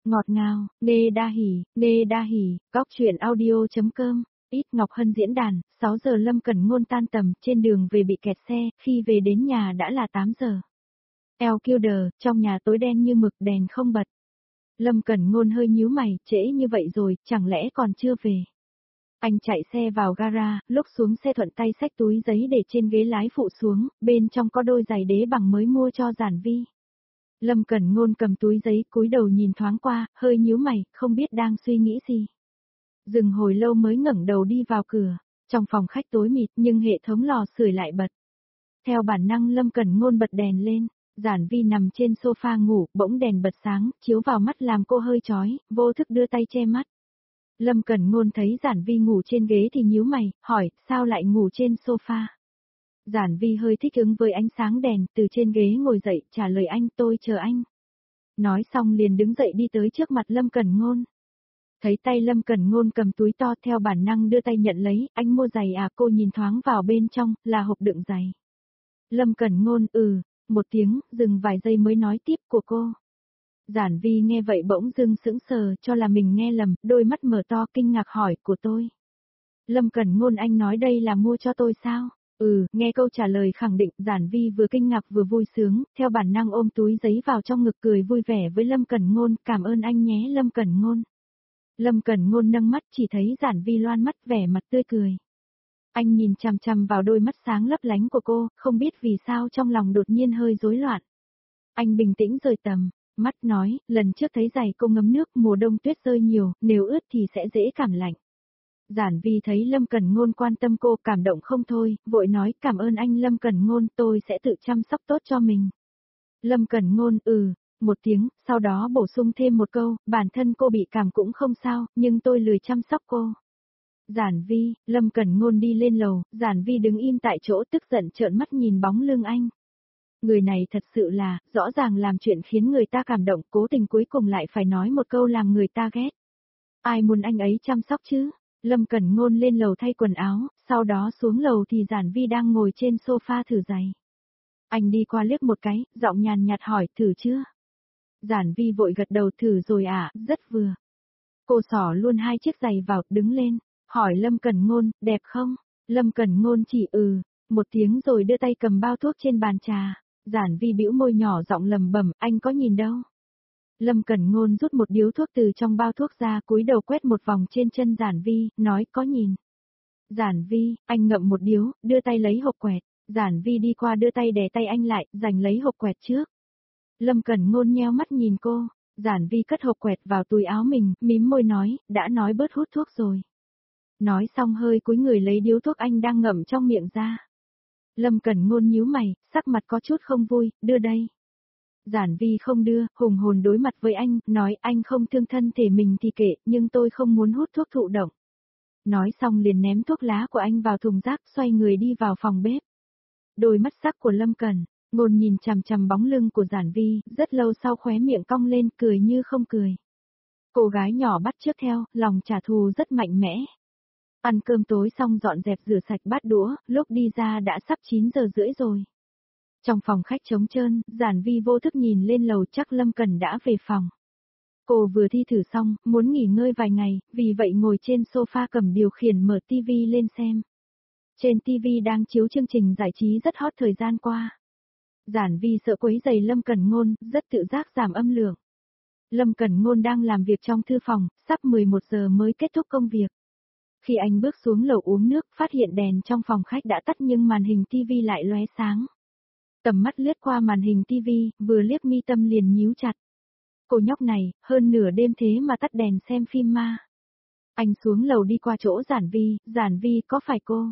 Ngọt ngào, Nê đa hỉ, góc truyện audio.com, ít Ngọc Hân diễn đàn, 6 giờ Lâm Cẩn Ngôn tan tầm, trên đường về bị kẹt xe, khi về đến nhà đã là 8 giờ. Eo kêu đờ, trong nhà tối đen như mực, đèn không bật. Lâm Cẩn Ngôn hơi nhíu mày, trễ như vậy rồi, chẳng lẽ còn chưa về. Anh chạy xe vào gara, lúc xuống xe thuận tay xách túi giấy để trên ghế lái phụ xuống, bên trong có đôi giày đế bằng mới mua cho Giản Vi. Lâm Cẩn Ngôn cầm túi giấy cúi đầu nhìn thoáng qua, hơi nhíu mày, không biết đang suy nghĩ gì. Dừng hồi lâu mới ngẩng đầu đi vào cửa, trong phòng khách tối mịt nhưng hệ thống lò sưởi lại bật. Theo bản năng Lâm Cẩn Ngôn bật đèn lên, Giản Vi nằm trên sofa ngủ, bỗng đèn bật sáng, chiếu vào mắt làm cô hơi chói, vô thức đưa tay che mắt. Lâm Cẩn Ngôn thấy Giản Vi ngủ trên ghế thì nhíu mày, hỏi, sao lại ngủ trên sofa? Giản Vi hơi thích ứng với ánh sáng đèn, từ trên ghế ngồi dậy, trả lời anh, tôi chờ anh. Nói xong liền đứng dậy đi tới trước mặt Lâm Cẩn Ngôn. Thấy tay Lâm Cẩn Ngôn cầm túi to, theo bản năng đưa tay nhận lấy, anh mua giày à? Cô nhìn thoáng vào bên trong, là hộp đựng giày. Lâm Cẩn Ngôn, một tiếng, dừng vài giây mới nói tiếp của cô. Giản Vi nghe vậy bỗng dưng sững sờ, cho là mình nghe lầm, đôi mắt mở to kinh ngạc hỏi, của tôi. Lâm Cẩn Ngôn, anh nói đây là mua cho tôi sao? Nghe câu trả lời khẳng định, Giản Vi vừa kinh ngạc vừa vui sướng, theo bản năng ôm túi giấy vào trong ngực cười vui vẻ với Lâm Cẩn Ngôn, cảm ơn anh nhé Lâm Cẩn Ngôn. Lâm Cẩn Ngôn nâng mắt chỉ thấy Giản Vi loan mắt vẻ mặt tươi cười. Anh nhìn chằm chằm vào đôi mắt sáng lấp lánh của cô, không biết vì sao trong lòng đột nhiên hơi rối loạn. Anh bình tĩnh rời tầm, mắt nói, lần trước thấy giày cô ngấm nước, mùa đông tuyết rơi nhiều, nếu ướt thì sẽ dễ cảm lạnh. Giản Vi thấy Lâm Cẩn Ngôn quan tâm cô, cảm động không thôi, vội nói, cảm ơn anh Lâm Cẩn Ngôn, tôi sẽ tự chăm sóc tốt cho mình. Lâm Cẩn Ngôn, một tiếng, sau đó bổ sung thêm một câu, bản thân cô bị cảm cũng không sao, nhưng tôi lười chăm sóc cô. Giản Vi, Lâm Cẩn Ngôn đi lên lầu, Giản Vi đứng im tại chỗ tức giận trợn mắt nhìn bóng lưng anh. Người này thật sự là, rõ ràng làm chuyện khiến người ta cảm động, cố tình cuối cùng lại phải nói một câu làm người ta ghét. Ai muốn anh ấy chăm sóc chứ? Lâm Cẩn Ngôn lên lầu thay quần áo, sau đó xuống lầu thì Giản Vi đang ngồi trên sofa thử giày. Anh đi qua liếc một cái, giọng nhàn nhạt hỏi, thử chưa? Giản Vi vội gật đầu, thử rồi à, rất vừa. Cô xỏ luôn 2 chiếc giày vào, đứng lên, hỏi Lâm Cẩn Ngôn, đẹp không? Lâm Cẩn Ngôn chỉ một tiếng rồi đưa tay cầm bao thuốc trên bàn trà. Giản Vi bĩu môi nhỏ giọng lầm bầm, anh có nhìn đâu? Lâm Cẩn Ngôn rút một điếu thuốc từ trong bao thuốc ra, cúi đầu quét một vòng trên chân Giản Vi, nói có nhìn. Giản Vi, anh ngậm một điếu, đưa tay lấy hộp quẹt. Giản Vi đi qua đưa tay đè tay anh lại, giành lấy hộp quẹt trước. Lâm Cẩn Ngôn nheo mắt nhìn cô, Giản Vi cất hộp quẹt vào túi áo mình, mím môi nói, đã nói bớt hút thuốc rồi. Nói xong hơi cúi người lấy điếu thuốc anh đang ngậm trong miệng ra. Lâm Cẩn Ngôn nhíu mày, sắc mặt có chút không vui, đưa đây. Giản Vi không đưa, hùng hồn đối mặt với anh, nói anh không thương thân thể mình thì kệ, nhưng tôi không muốn hút thuốc thụ động. Nói xong liền ném thuốc lá của anh vào thùng rác, xoay người đi vào phòng bếp. Đôi mắt sắc của Lâm Cẩn Ngôn nhìn chằm chằm bóng lưng của Giản Vi, rất lâu sau khóe miệng cong lên, cười như không cười. Cô gái nhỏ bắt chước theo, lòng trả thù rất mạnh mẽ. Ăn cơm tối xong dọn dẹp rửa sạch bát đũa, lúc đi ra đã sắp 9 giờ rưỡi rồi. Trong phòng khách trống trơn, Giản Vi vô thức nhìn lên lầu, chắc Lâm Cẩn đã về phòng. Cô vừa thi thử xong, muốn nghỉ ngơi vài ngày, vì vậy ngồi trên sofa cầm điều khiển mở TV lên xem. Trên TV đang chiếu chương trình giải trí rất hot thời gian qua. Giản Vi sợ quấy rầy Lâm Cẩn Ngôn, rất tự giác giảm âm lượng. Lâm Cẩn Ngôn đang làm việc trong thư phòng, sắp 11 giờ mới kết thúc công việc. Khi anh bước xuống lầu uống nước, phát hiện đèn trong phòng khách đã tắt nhưng màn hình TV lại lóe sáng. Tầm mắt lướt qua màn hình TV, vừa liếc mi tâm liền nhíu chặt. Cô nhóc này, hơn nửa đêm thế mà tắt đèn xem phim ma. Anh xuống lầu đi qua chỗ Giản Vi có phải cô?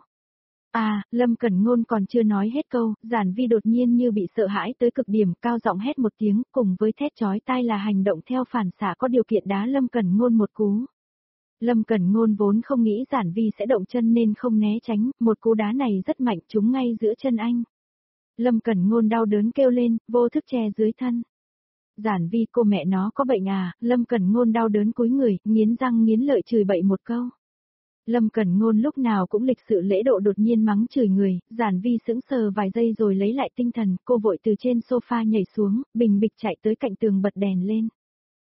Lâm Cẩn Ngôn còn chưa nói hết câu, Giản Vi đột nhiên như bị sợ hãi tới cực điểm, cao giọng hét một tiếng, cùng với thét chói tai là hành động theo phản xạ có điều kiện đá Lâm Cẩn Ngôn một cú. Lâm Cẩn Ngôn vốn không nghĩ Giản Vi sẽ động chân nên không né tránh, một cú đá này rất mạnh, trúng ngay giữa chân anh. Lâm Cẩn Ngôn đau đớn kêu lên, vô thức che dưới thân. Giản Vi, cô mẹ nó có bệnh à? Lâm Cẩn Ngôn đau đớn cúi người, nghiến răng nghiến lợi chửi bậy một câu. Lâm Cẩn Ngôn lúc nào cũng lịch sự lễ độ, đột nhiên mắng chửi người, Giản Vi sững sờ vài giây rồi lấy lại tinh thần, cô vội từ trên sofa nhảy xuống, bình bịch chạy tới cạnh tường bật đèn lên.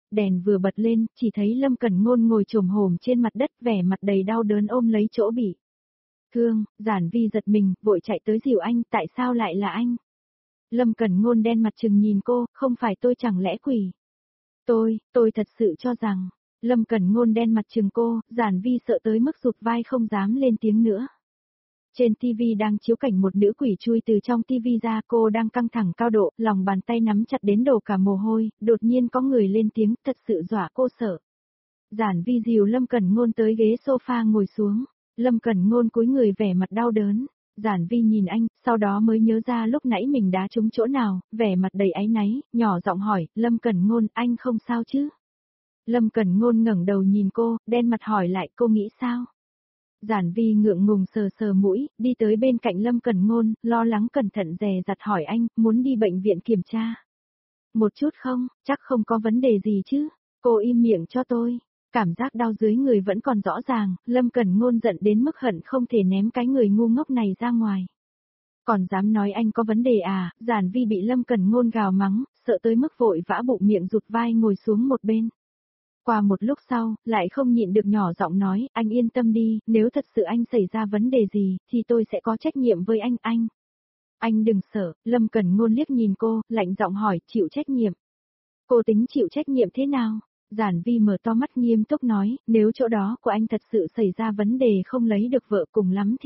Đèn vừa bật lên, chỉ thấy Lâm Cẩn Ngôn ngồi chồm hổm trên mặt đất, vẻ mặt đầy đau đớn ôm lấy chỗ bị thương. Giản Vi giật mình, vội chạy tới dìu anh, tại sao lại là anh? Lâm Cẩn Ngôn đen mặt trừng nhìn cô, không phải tôi chẳng lẽ quỷ. Tôi thật sự cho rằng, Lâm Cẩn Ngôn đen mặt trừng cô, Giản Vi sợ tới mức rụt vai không dám lên tiếng nữa. Trên TV đang chiếu cảnh một nữ quỷ chui từ trong TV ra, cô đang căng thẳng cao độ, lòng bàn tay nắm chặt đến đổ cả mồ hôi, đột nhiên có người lên tiếng, thật sự dọa cô sợ. Giản Vi dìu Lâm Cẩn Ngôn tới ghế sofa ngồi xuống, Lâm Cẩn Ngôn cúi người vẻ mặt đau đớn. Giản Vi nhìn anh, sau đó mới nhớ ra lúc nãy mình đá trúng chỗ nào, vẻ mặt đầy áy náy, nhỏ giọng hỏi, Lâm Cẩn Ngôn, anh không sao chứ? Lâm Cẩn Ngôn ngẩng đầu nhìn cô, đen mặt hỏi lại, cô nghĩ sao? Giản Vi ngượng ngùng sờ sờ mũi, đi tới bên cạnh Lâm Cẩn Ngôn, lo lắng cẩn thận dè dặt hỏi anh, muốn đi bệnh viện kiểm tra? Một chút không, chắc không có vấn đề gì chứ? Cô im miệng cho tôi. Cảm giác đau dưới người vẫn còn rõ ràng, Lâm Cẩn Ngôn giận đến mức hận không thể ném cái người ngu ngốc này ra ngoài. Còn dám nói anh có vấn đề à? Giản Vi bị Lâm Cẩn Ngôn gào mắng, sợ tới mức vội vã bụng miệng rụt vai ngồi xuống một bên. Qua một lúc sau, lại không nhịn được nhỏ giọng nói, anh yên tâm đi, nếu thật sự anh xảy ra vấn đề gì, thì tôi sẽ có trách nhiệm với anh. Anh đừng sợ, Lâm Cẩn Ngôn liếc nhìn cô, lạnh giọng hỏi, chịu trách nhiệm. Cô tính chịu trách nhiệm thế nào? Giản Vi mở to mắt nghiêm túc nói, nếu chỗ đó của anh thật sự xảy ra vấn đề không lấy được vợ cùng lắm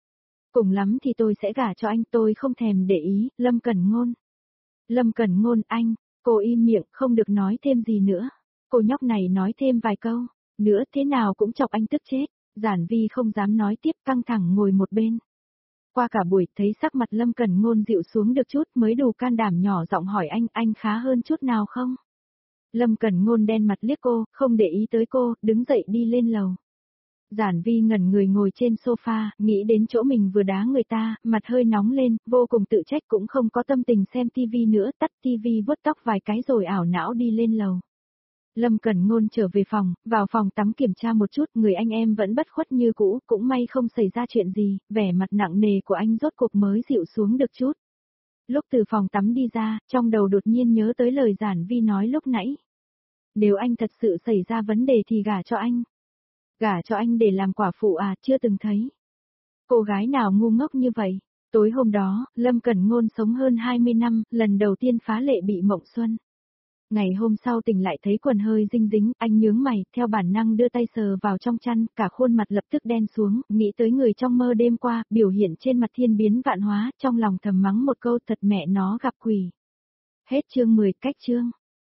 thì tôi sẽ gả cho anh, tôi không thèm để ý, Lâm Cẩn Ngôn. Lâm Cẩn Ngôn anh, cô im miệng, không được nói thêm gì nữa. Cô nhóc này nói thêm vài câu, nữa thế nào cũng chọc anh tức chết. Giản Vi không dám nói tiếp, căng thẳng ngồi một bên. Qua cả buổi thấy sắc mặt Lâm Cẩn Ngôn dịu xuống được chút mới đủ can đảm nhỏ giọng hỏi anh khá hơn chút nào không? Lâm Cẩn Ngôn đen mặt liếc cô, không để ý tới cô, đứng dậy đi lên lầu. Giản Vi ngẩn người ngồi trên sofa, nghĩ đến chỗ mình vừa đá người ta, mặt hơi nóng lên, vô cùng tự trách cũng không có tâm tình xem tivi nữa, tắt tivi vuốt tóc vài cái rồi ảo não đi lên lầu. Lâm Cẩn Ngôn trở về phòng, vào phòng tắm kiểm tra một chút, người anh em vẫn bất khuất như cũ, cũng may không xảy ra chuyện gì, vẻ mặt nặng nề của anh rốt cuộc mới dịu xuống được chút. Lúc từ phòng tắm đi ra, trong đầu đột nhiên nhớ tới lời Giản Vi nói lúc nãy. Nếu anh thật sự xảy ra vấn đề thì gả cho anh. Gả cho anh để làm quả phụ à, chưa từng thấy. Cô gái nào ngu ngốc như vậy? Tối hôm đó, Lâm Cẩn Ngôn sống hơn 20 năm, lần đầu tiên phá lệ bị mộng xuân. Ngày hôm sau tỉnh lại thấy quần hơi dinh dính, anh nhướng mày, theo bản năng đưa tay sờ vào trong chăn, cả khuôn mặt lập tức đen xuống, nghĩ tới người trong mơ đêm qua, biểu hiện trên mặt thiên biến vạn hóa, trong lòng thầm mắng một câu thật mẹ nó gặp quỷ. Hết chương 10, cách chương.